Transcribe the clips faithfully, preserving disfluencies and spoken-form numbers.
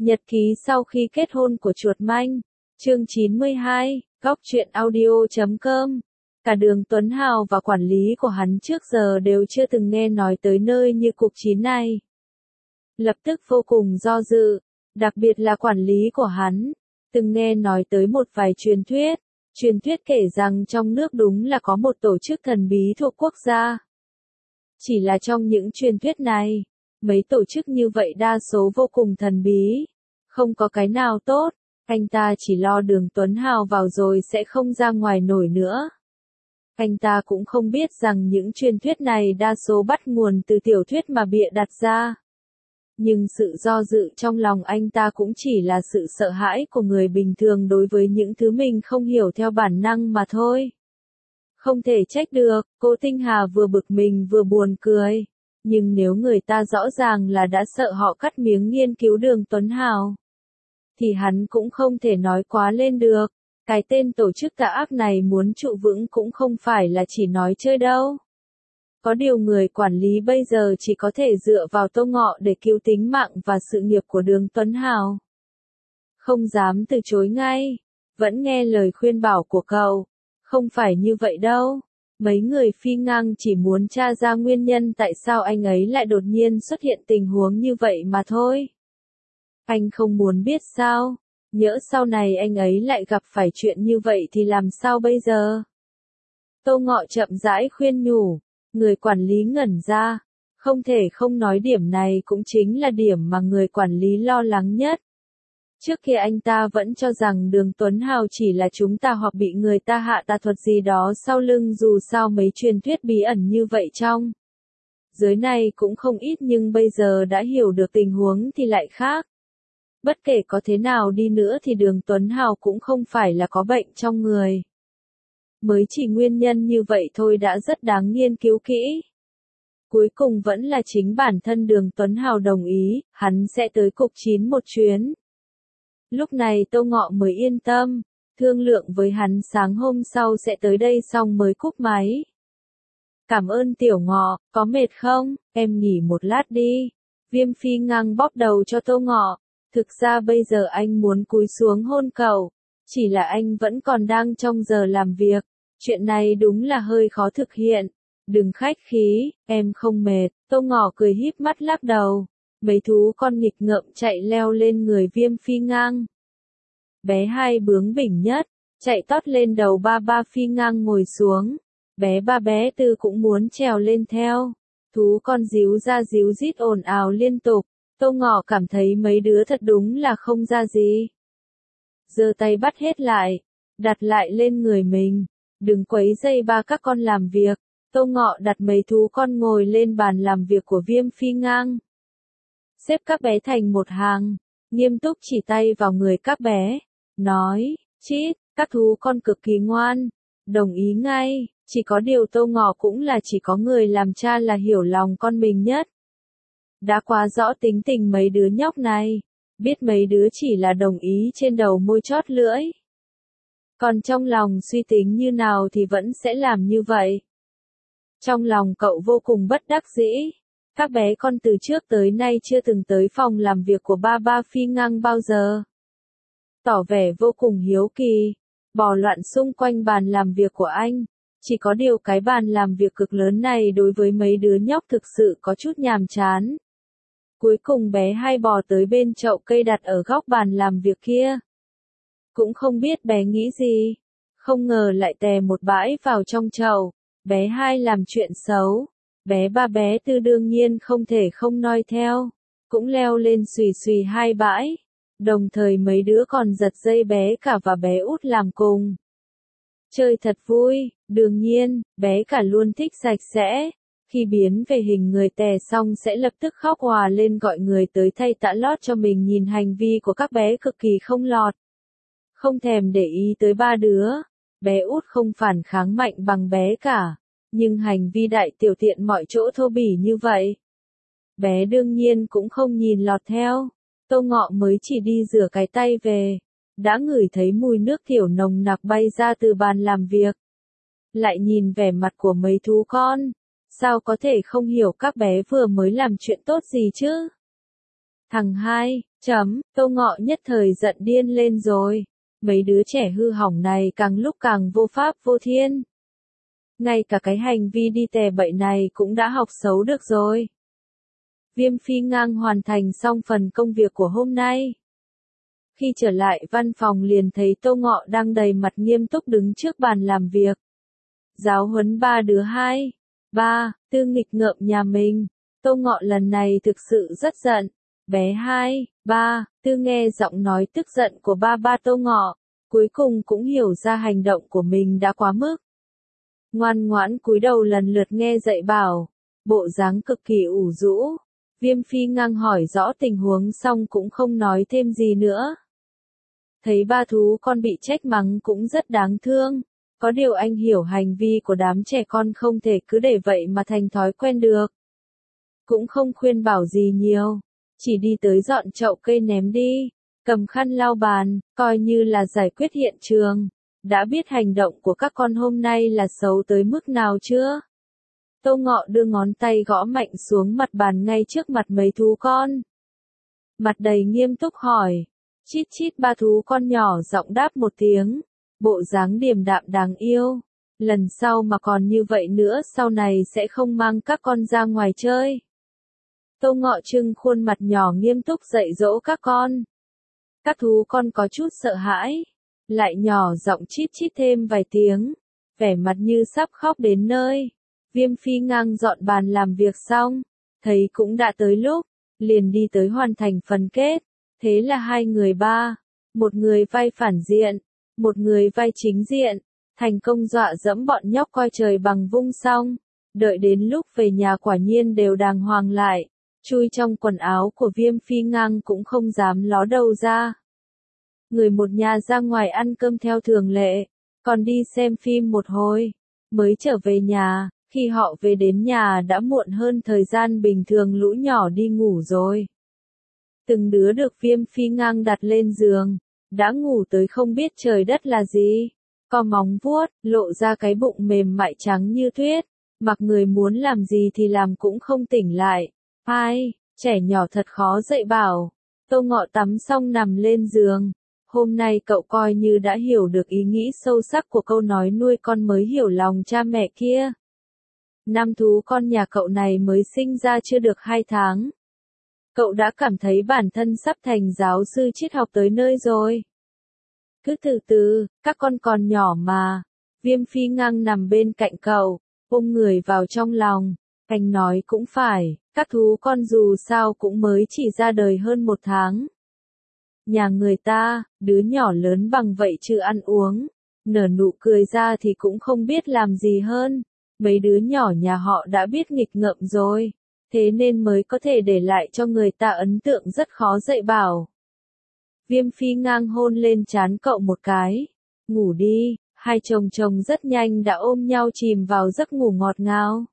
Nhật ký sau khi kết hôn của chuột manh. Chương chín mươi hai, góc truyện audio chấm com. Cả Đường Tuấn Hào và quản lý của hắn trước giờ đều chưa từng nghe nói tới nơi như cục chín này. Lập tức vô cùng do dự, đặc biệt là quản lý của hắn, từng nghe nói tới một vài truyền thuyết. Truyền thuyết kể rằng trong nước đúng là có một tổ chức thần bí thuộc quốc gia. Chỉ là trong những truyền thuyết này, mấy tổ chức như vậy đa số vô cùng thần bí, không có cái nào tốt, anh ta chỉ lo Đường Tuấn Hào vào rồi sẽ không ra ngoài nổi nữa. Anh ta cũng không biết rằng những truyền thuyết này đa số bắt nguồn từ tiểu thuyết mà bịa đặt ra. Nhưng sự do dự trong lòng anh ta cũng chỉ là sự sợ hãi của người bình thường đối với những thứ mình không hiểu theo bản năng mà thôi. Không thể trách được, cô Tinh Hà vừa bực mình vừa buồn cười. Nhưng nếu người ta rõ ràng là đã sợ họ cắt miếng nghiên cứu Đường Tuấn Hào, thì hắn cũng không thể nói quá lên được. Cái tên tổ chức tà ác này muốn trụ vững cũng không phải là chỉ nói chơi đâu. Có điều người quản lý bây giờ chỉ có thể dựa vào Tô Ngọ để cứu tính mạng và sự nghiệp của Đường Tuấn Hào. Không dám từ chối ngay, vẫn nghe lời khuyên bảo của cậu. Không phải như vậy đâu. Mấy người phi ngang chỉ muốn tra ra nguyên nhân tại sao anh ấy lại đột nhiên xuất hiện tình huống như vậy mà thôi. Anh không muốn biết sao? Nhỡ sau này anh ấy lại gặp phải chuyện như vậy thì làm sao bây giờ? Tô Ngọ chậm rãi khuyên nhủ. Người quản lý ngẩn ra. Không thể không nói điểm này cũng chính là điểm mà người quản lý lo lắng nhất. Trước kia anh ta vẫn cho rằng Đường Tuấn Hào chỉ là chúng ta hoặc bị người ta hạ tà thuật gì đó sau lưng, dù sao mấy truyền thuyết bí ẩn như vậy trong giới này cũng không ít, nhưng bây giờ đã hiểu được tình huống thì lại khác. Bất kể có thế nào đi nữa thì Đường Tuấn Hào cũng không phải là có bệnh trong người. Mới chỉ nguyên nhân như vậy thôi đã rất đáng nghiên cứu kỹ. Cuối cùng vẫn là chính bản thân Đường Tuấn Hào đồng ý, hắn sẽ tới cục chín một chuyến. Lúc này Tô Ngọ mới yên tâm, thương lượng với hắn sáng hôm sau sẽ tới đây xong mới cúp máy. Cảm ơn Tiểu Ngọ, có mệt không, em nghỉ một lát đi. Viêm Phi ngang bóp đầu cho Tô Ngọ. Thực ra bây giờ anh muốn cúi xuống hôn cậu, chỉ là anh vẫn còn đang trong giờ làm việc. Chuyện này đúng là hơi khó thực hiện. Đừng khách khí, em không mệt. Tô Ngọ cười híp mắt lắc đầu. Mấy thú con nghịch ngợm chạy leo lên người Viêm Phi ngang. Bé hai bướng bỉnh nhất, chạy tót lên đầu ba ba Phi ngang ngồi xuống. Bé ba bé tư cũng muốn trèo lên theo. Thú con díu ra díu rít ồn ào liên tục. Tô Ngọ cảm thấy mấy đứa thật đúng là không ra gì. Giơ tay bắt hết lại, đặt lại lên người mình. Đừng quấy rầy ba các con làm việc. Tô Ngọ đặt mấy thú con ngồi lên bàn làm việc của Viêm Phi ngang. Xếp các bé thành một hàng, nghiêm túc chỉ tay vào người các bé, nói, chít, các thú con cực kỳ ngoan, đồng ý ngay, chỉ có điều Tô Ngọ cũng là chỉ có người làm cha là hiểu lòng con mình nhất. Đã quá rõ tính tình mấy đứa nhóc này, biết mấy đứa chỉ là đồng ý trên đầu môi chót lưỡi. Còn trong lòng suy tính như nào thì vẫn sẽ làm như vậy. Trong lòng cậu vô cùng bất đắc dĩ. Các bé con từ trước tới nay chưa từng tới phòng làm việc của ba ba Phi ngang bao giờ. Tỏ vẻ vô cùng hiếu kỳ, bò loạn xung quanh bàn làm việc của anh. Chỉ có điều cái bàn làm việc cực lớn này đối với mấy đứa nhóc thực sự có chút nhàm chán. Cuối cùng bé hai bò tới bên chậu cây đặt ở góc bàn làm việc kia. Cũng không biết bé nghĩ gì, không ngờ lại tè một bãi vào trong chậu. Bé hai làm chuyện xấu. Bé ba bé tư đương nhiên không thể không noi theo, cũng leo lên xùy xùy hai bãi, đồng thời mấy đứa còn giật dây bé cả và bé út làm cùng. Chơi thật vui, đương nhiên, bé cả luôn thích sạch sẽ, khi biến về hình người tè xong sẽ lập tức khóc òa lên gọi người tới thay tã lót cho mình. Nhìn hành vi của các bé cực kỳ không lọt, không thèm để ý tới ba đứa, bé út không phản kháng mạnh bằng bé cả. Nhưng hành vi đại tiểu tiện mọi chỗ thô bỉ như vậy, bé đương nhiên cũng không nhìn lọt theo. Tô Ngọ mới chỉ đi rửa cái tay về, đã ngửi thấy mùi nước tiểu nồng nặc bay ra từ bàn làm việc. Lại nhìn vẻ mặt của mấy thú con, sao có thể không hiểu các bé vừa mới làm chuyện tốt gì chứ? Thằng hai, Chấm, Tô Ngọ nhất thời giận điên lên rồi. Mấy đứa trẻ hư hỏng này càng lúc càng vô pháp vô thiên. Ngay cả cái hành vi đi tè bậy này cũng đã học xấu được rồi. Viêm Phi Ngang hoàn thành xong phần công việc của hôm nay. Khi trở lại văn phòng liền thấy Tô Ngọ đang đầy mặt nghiêm túc đứng trước bàn làm việc. Giáo huấn ba đứa hai, ba, tư nghịch ngợm nhà mình. Tô Ngọ lần này thực sự rất giận. Bé hai, ba, tư nghe giọng nói tức giận của ba ba Tô Ngọ, cuối cùng cũng hiểu ra hành động của mình đã quá mức. Ngoan ngoãn cúi đầu lần lượt nghe dạy bảo, bộ dáng cực kỳ ủ rũ. Viêm Phi Ngang hỏi rõ tình huống xong cũng không nói thêm gì nữa. Thấy ba thú con bị trách mắng cũng rất đáng thương. Có điều anh hiểu hành vi của đám trẻ con không thể cứ để vậy mà thành thói quen được. Cũng không khuyên bảo gì nhiều. Chỉ đi tới dọn chậu cây ném đi. Cầm khăn lau bàn, coi như là giải quyết hiện trường. Đã biết hành động của các con hôm nay là xấu tới mức nào chưa? Tô Ngọ đưa ngón tay gõ mạnh xuống mặt bàn ngay trước mặt mấy thú con. Mặt đầy nghiêm túc hỏi. Chít chít ba thú con nhỏ giọng đáp một tiếng. Bộ dáng điềm đạm đáng yêu. Lần sau mà còn như vậy nữa sau này sẽ không mang các con ra ngoài chơi. Tô Ngọ trưng khuôn mặt nhỏ nghiêm túc dạy dỗ các con. Các thú con có chút sợ hãi. Lại nhỏ giọng chít chít thêm vài tiếng. Vẻ mặt như sắp khóc đến nơi. Viêm Phi Ngang dọn bàn làm việc xong. Thấy cũng đã tới lúc. Liền đi tới hoàn thành phần kết. Thế là hai người ba. Một người vai phản diện. Một người vai chính diện. Thành công dọa dẫm bọn nhóc coi trời bằng vung xong. Đợi đến lúc về nhà quả nhiên đều đàng hoàng lại. Chui trong quần áo của Viêm Phi Ngang cũng không dám ló đầu ra. Người một nhà ra ngoài ăn cơm theo thường lệ. Còn đi xem phim một hồi. Mới trở về nhà. Khi họ về đến nhà đã muộn hơn thời gian bình thường lũ nhỏ đi ngủ rồi. Từng đứa được Viêm Phi Ngang đặt lên giường. Đã ngủ tới không biết trời đất là gì. Co móng vuốt, lộ ra cái bụng mềm mại trắng như tuyết. Mặc người muốn làm gì thì làm cũng không tỉnh lại. Ai, trẻ nhỏ thật khó dạy bảo. Tô Ngọ tắm xong nằm lên giường. Hôm nay cậu coi như đã hiểu được ý nghĩ sâu sắc của câu nói nuôi con mới hiểu lòng cha mẹ kia. Năm thú con nhà cậu này mới sinh ra chưa được hai tháng. Cậu đã cảm thấy bản thân sắp thành giáo sư triết học tới nơi rồi. Cứ từ từ, các con còn nhỏ mà. Viêm Phi Ngang nằm bên cạnh cậu, ôm người vào trong lòng. Anh nói cũng phải, các thú con dù sao cũng mới chỉ ra đời hơn một tháng. Nhà người ta, đứa nhỏ lớn bằng vậy chưa ăn uống. Nở nụ cười ra thì cũng không biết làm gì hơn. Mấy đứa nhỏ nhà họ đã biết nghịch ngợm rồi. Thế nên mới có thể để lại cho người ta ấn tượng rất khó dạy bảo. Viêm Phi Ngang hôn lên trán cậu một cái. Ngủ đi, hai chồng chồng rất nhanh đã ôm nhau chìm vào giấc ngủ ngọt ngào.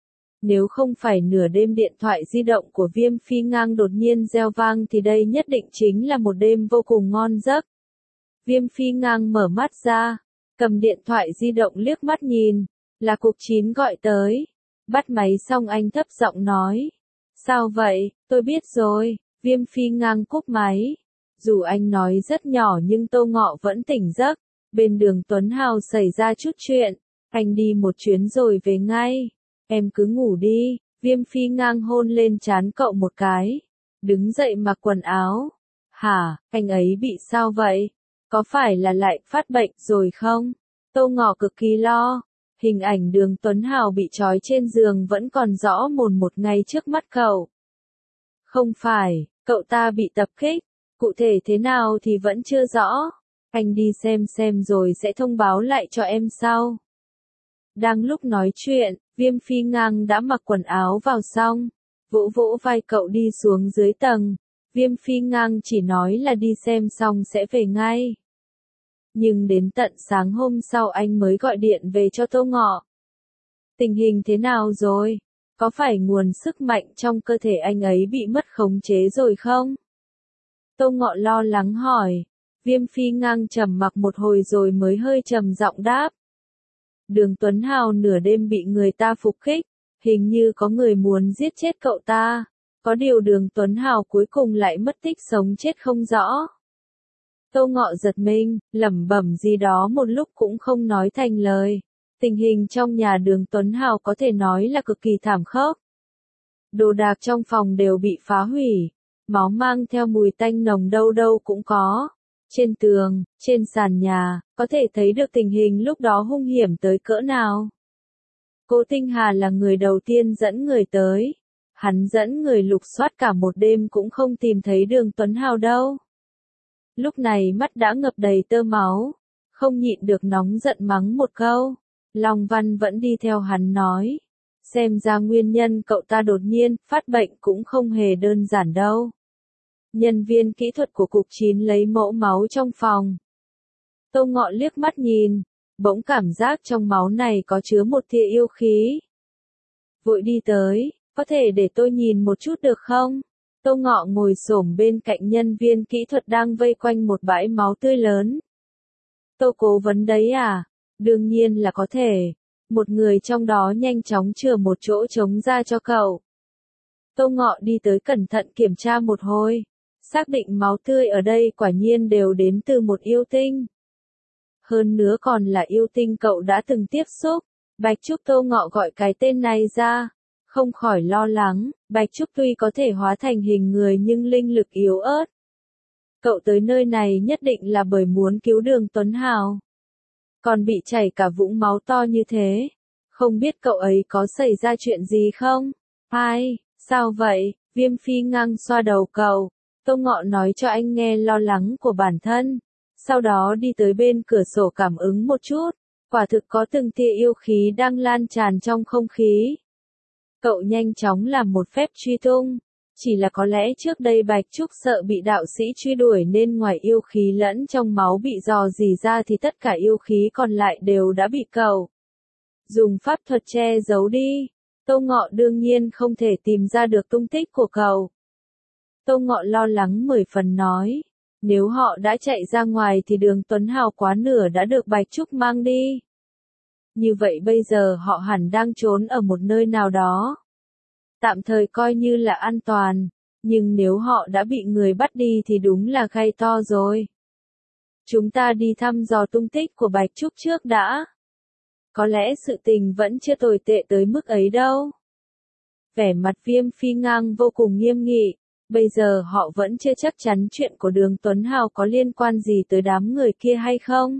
Nếu không phải nửa đêm điện thoại di động của Viêm Phi Ngang đột nhiên reo vang thì đây nhất định chính là một đêm vô cùng ngon giấc. Viêm Phi Ngang mở mắt ra, cầm điện thoại di động liếc mắt nhìn, là Cục Chín gọi tới. Bắt máy xong anh thấp giọng nói. Sao vậy, tôi biết rồi, Viêm Phi Ngang cúp máy. Dù anh nói rất nhỏ nhưng Tô Ngọ vẫn tỉnh giấc. Bên đường Tuấn Hào xảy ra chút chuyện. Anh đi một chuyến rồi về ngay. Em cứ ngủ đi. Viêm Phi Ngang hôn lên trán cậu một cái. Đứng dậy mặc quần áo. Hả, anh ấy bị sao vậy? Có phải là lại phát bệnh rồi không? Tô Ngọ cực kỳ lo. Hình ảnh đường Tuấn Hào bị trói trên giường vẫn còn rõ mồn một ngay trước mắt cậu. Không phải, cậu ta bị tập kích. Cụ thể thế nào thì vẫn chưa rõ. Anh đi xem xem rồi sẽ thông báo lại cho em sau. Đang lúc nói chuyện, Viêm Phi Ngang đã mặc quần áo vào xong. Vỗ vỗ vai cậu đi xuống dưới tầng. Viêm Phi Ngang chỉ nói là đi xem xong sẽ về ngay. Nhưng đến tận sáng hôm sau anh mới gọi điện về cho Tô Ngọ. Tình hình thế nào rồi? Có phải nguồn sức mạnh trong cơ thể anh ấy bị mất khống chế rồi không? Tô Ngọ lo lắng hỏi. Viêm Phi Ngang trầm mặc một hồi rồi mới hơi trầm giọng đáp. Đường Tuấn Hào nửa đêm bị người ta phục kích. Hình như có người muốn giết chết cậu ta. Có điều Đường Tuấn Hào cuối cùng lại mất tích sống chết không rõ. Tô Ngọ giật mình, lẩm bẩm gì đó một lúc cũng không nói thành lời. Tình hình trong nhà Đường Tuấn Hào có thể nói là cực kỳ thảm khốc. Đồ đạc trong phòng đều bị phá hủy, máu mang theo mùi tanh nồng đâu đâu cũng có. Trên tường, trên sàn nhà, có thể thấy được tình hình lúc đó hung hiểm tới cỡ nào. Cố Tinh Hà là người đầu tiên dẫn người tới. Hắn dẫn người lục soát cả một đêm cũng không tìm thấy Đường Tuấn Hào đâu. Lúc này mắt đã ngập đầy tơ máu, không nhịn được nóng giận mắng một câu. Long Văn vẫn đi theo hắn nói. Xem ra nguyên nhân cậu ta đột nhiên phát bệnh cũng không hề đơn giản đâu. Nhân viên kỹ thuật của cục chín lấy mẫu máu trong phòng. Tô Ngọ liếc mắt nhìn, bỗng cảm giác trong máu này có chứa một tia yêu khí. Vội đi tới, có thể để tôi nhìn một chút được không? Tô Ngọ ngồi xổm bên cạnh nhân viên kỹ thuật đang vây quanh một bãi máu tươi lớn. Tô cố vấn đấy à? Đương nhiên là có thể. Một người trong đó nhanh chóng chừa một chỗ trống ra cho cậu. Tô Ngọ đi tới cẩn thận kiểm tra một hồi. Xác định máu tươi ở đây quả nhiên đều đến từ một yêu tinh. Hơn nữa còn là yêu tinh cậu đã từng tiếp xúc. Bạch Trúc Tô Ngọ gọi cái tên này ra. Không khỏi lo lắng, Bạch Trúc tuy có thể hóa thành hình người nhưng linh lực yếu ớt. Cậu tới nơi này nhất định là bởi muốn cứu Đường Tuấn Hào. Còn bị chảy cả vũng máu to như thế. Không biết cậu ấy có xảy ra chuyện gì không? Ai, sao vậy? Viêm Phi ngang xoa đầu cậu. Tô Ngọ nói cho anh nghe lo lắng của bản thân. Sau đó đi tới bên cửa sổ cảm ứng một chút. Quả thực có từng tia yêu khí đang lan tràn trong không khí. Cậu nhanh chóng làm một phép truy tung. Chỉ là có lẽ trước đây Bạch Trúc sợ bị đạo sĩ truy đuổi nên ngoài yêu khí lẫn trong máu bị dò dỉ ra thì tất cả yêu khí còn lại đều đã bị cậu dùng pháp thuật che giấu đi. Tô Ngọ đương nhiên không thể tìm ra được tung tích của cậu. Tô Ngọ lo lắng mười phần nói. Nếu họ đã chạy ra ngoài thì Đường Tuấn Hào quá nửa đã được Bạch Trúc mang đi. Như vậy bây giờ họ hẳn đang trốn ở một nơi nào đó. Tạm thời coi như là an toàn, nhưng nếu họ đã bị người bắt đi thì đúng là gai to rồi. Chúng ta đi thăm dò tung tích của Bạch Trúc trước đã. Có lẽ sự tình vẫn chưa tồi tệ tới mức ấy đâu. Vẻ mặt Viêm Phi ngang vô cùng nghiêm nghị. Bây giờ họ vẫn chưa chắc chắn chuyện của Đường Tuấn Hào có liên quan gì tới đám người kia hay không.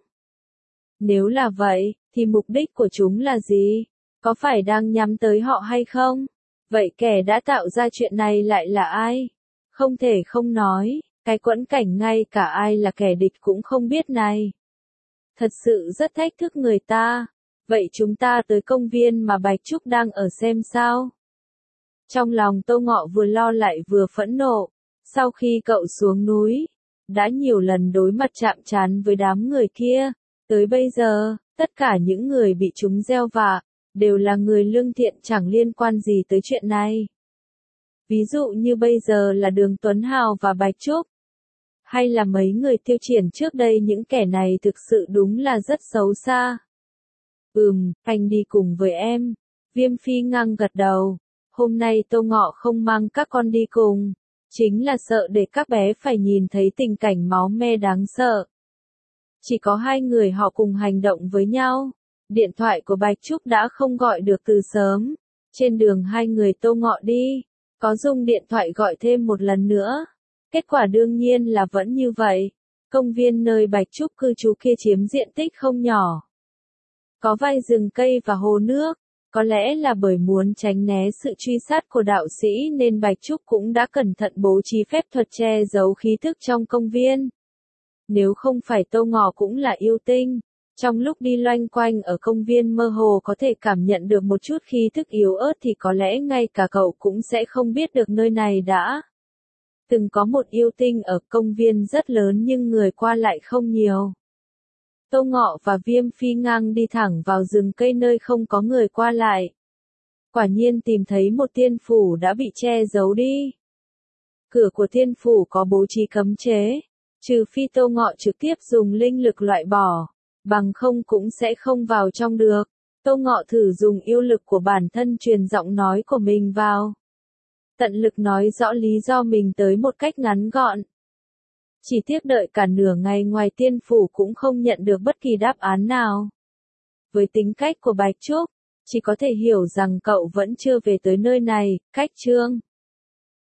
Nếu là vậy, thì mục đích của chúng là gì? Có phải đang nhắm tới họ hay không? Vậy kẻ đã tạo ra chuyện này lại là ai? Không thể không nói, cái quẫn cảnh ngay cả ai là kẻ địch cũng không biết này. Thật sự rất thách thức người ta. Vậy chúng ta tới công viên mà Bạch Trúc đang ở xem sao? Trong lòng Tô Ngọ vừa lo lại vừa phẫn nộ. Sau khi cậu xuống núi, đã nhiều lần đối mặt chạm trán với đám người kia. Tới bây giờ, tất cả những người bị chúng gieo vạ, đều là người lương thiện chẳng liên quan gì tới chuyện này. Ví dụ như bây giờ là Đường Tuấn Hào và Bạch Trúc. Hay là mấy người tiêu triển trước đây những kẻ này thực sự đúng là rất xấu xa. Ừm, anh đi cùng với em. Viêm Phi ngang gật đầu. Hôm nay Tô Ngọ không mang các con đi cùng. Chính là sợ để các bé phải nhìn thấy tình cảnh máu me đáng sợ. Chỉ có hai người họ cùng hành động với nhau. Điện thoại của Bạch Trúc đã không gọi được từ sớm. Trên đường hai người Tô Ngọ đi, có dùng điện thoại gọi thêm một lần nữa. Kết quả đương nhiên là vẫn như vậy. Công viên nơi Bạch Trúc cư trú kia chiếm diện tích không nhỏ. Có vài rừng cây và hồ nước. Có lẽ là bởi muốn tránh né sự truy sát của đạo sĩ nên Bạch Trúc cũng đã cẩn thận bố trí phép thuật che giấu khí thức trong công viên. Nếu không phải Tô Ngọ cũng là yêu tinh, trong lúc đi loanh quanh ở công viên mơ hồ có thể cảm nhận được một chút khí thức yếu ớt thì có lẽ ngay cả cậu cũng sẽ không biết được nơi này đã từng có một yêu tinh ở công viên rất lớn nhưng người qua lại không nhiều. Tô Ngọ và Viêm Phi ngang đi thẳng vào rừng cây nơi không có người qua lại. Quả nhiên tìm thấy một tiên phủ đã bị che giấu đi. Cửa của tiên phủ có bố trí cấm chế, trừ phi Tô Ngọ trực tiếp dùng linh lực loại bỏ, bằng không cũng sẽ không vào trong được. Tô Ngọ thử dùng yêu lực của bản thân truyền giọng nói của mình vào. tận lực nói rõ lý do mình tới một cách ngắn gọn. Chỉ tiếc đợi cả nửa ngày ngoài tiên phủ cũng không nhận được bất kỳ đáp án nào. Với tính cách của Bạch Trúc, chỉ có thể hiểu rằng cậu vẫn chưa về tới nơi này, cách Trương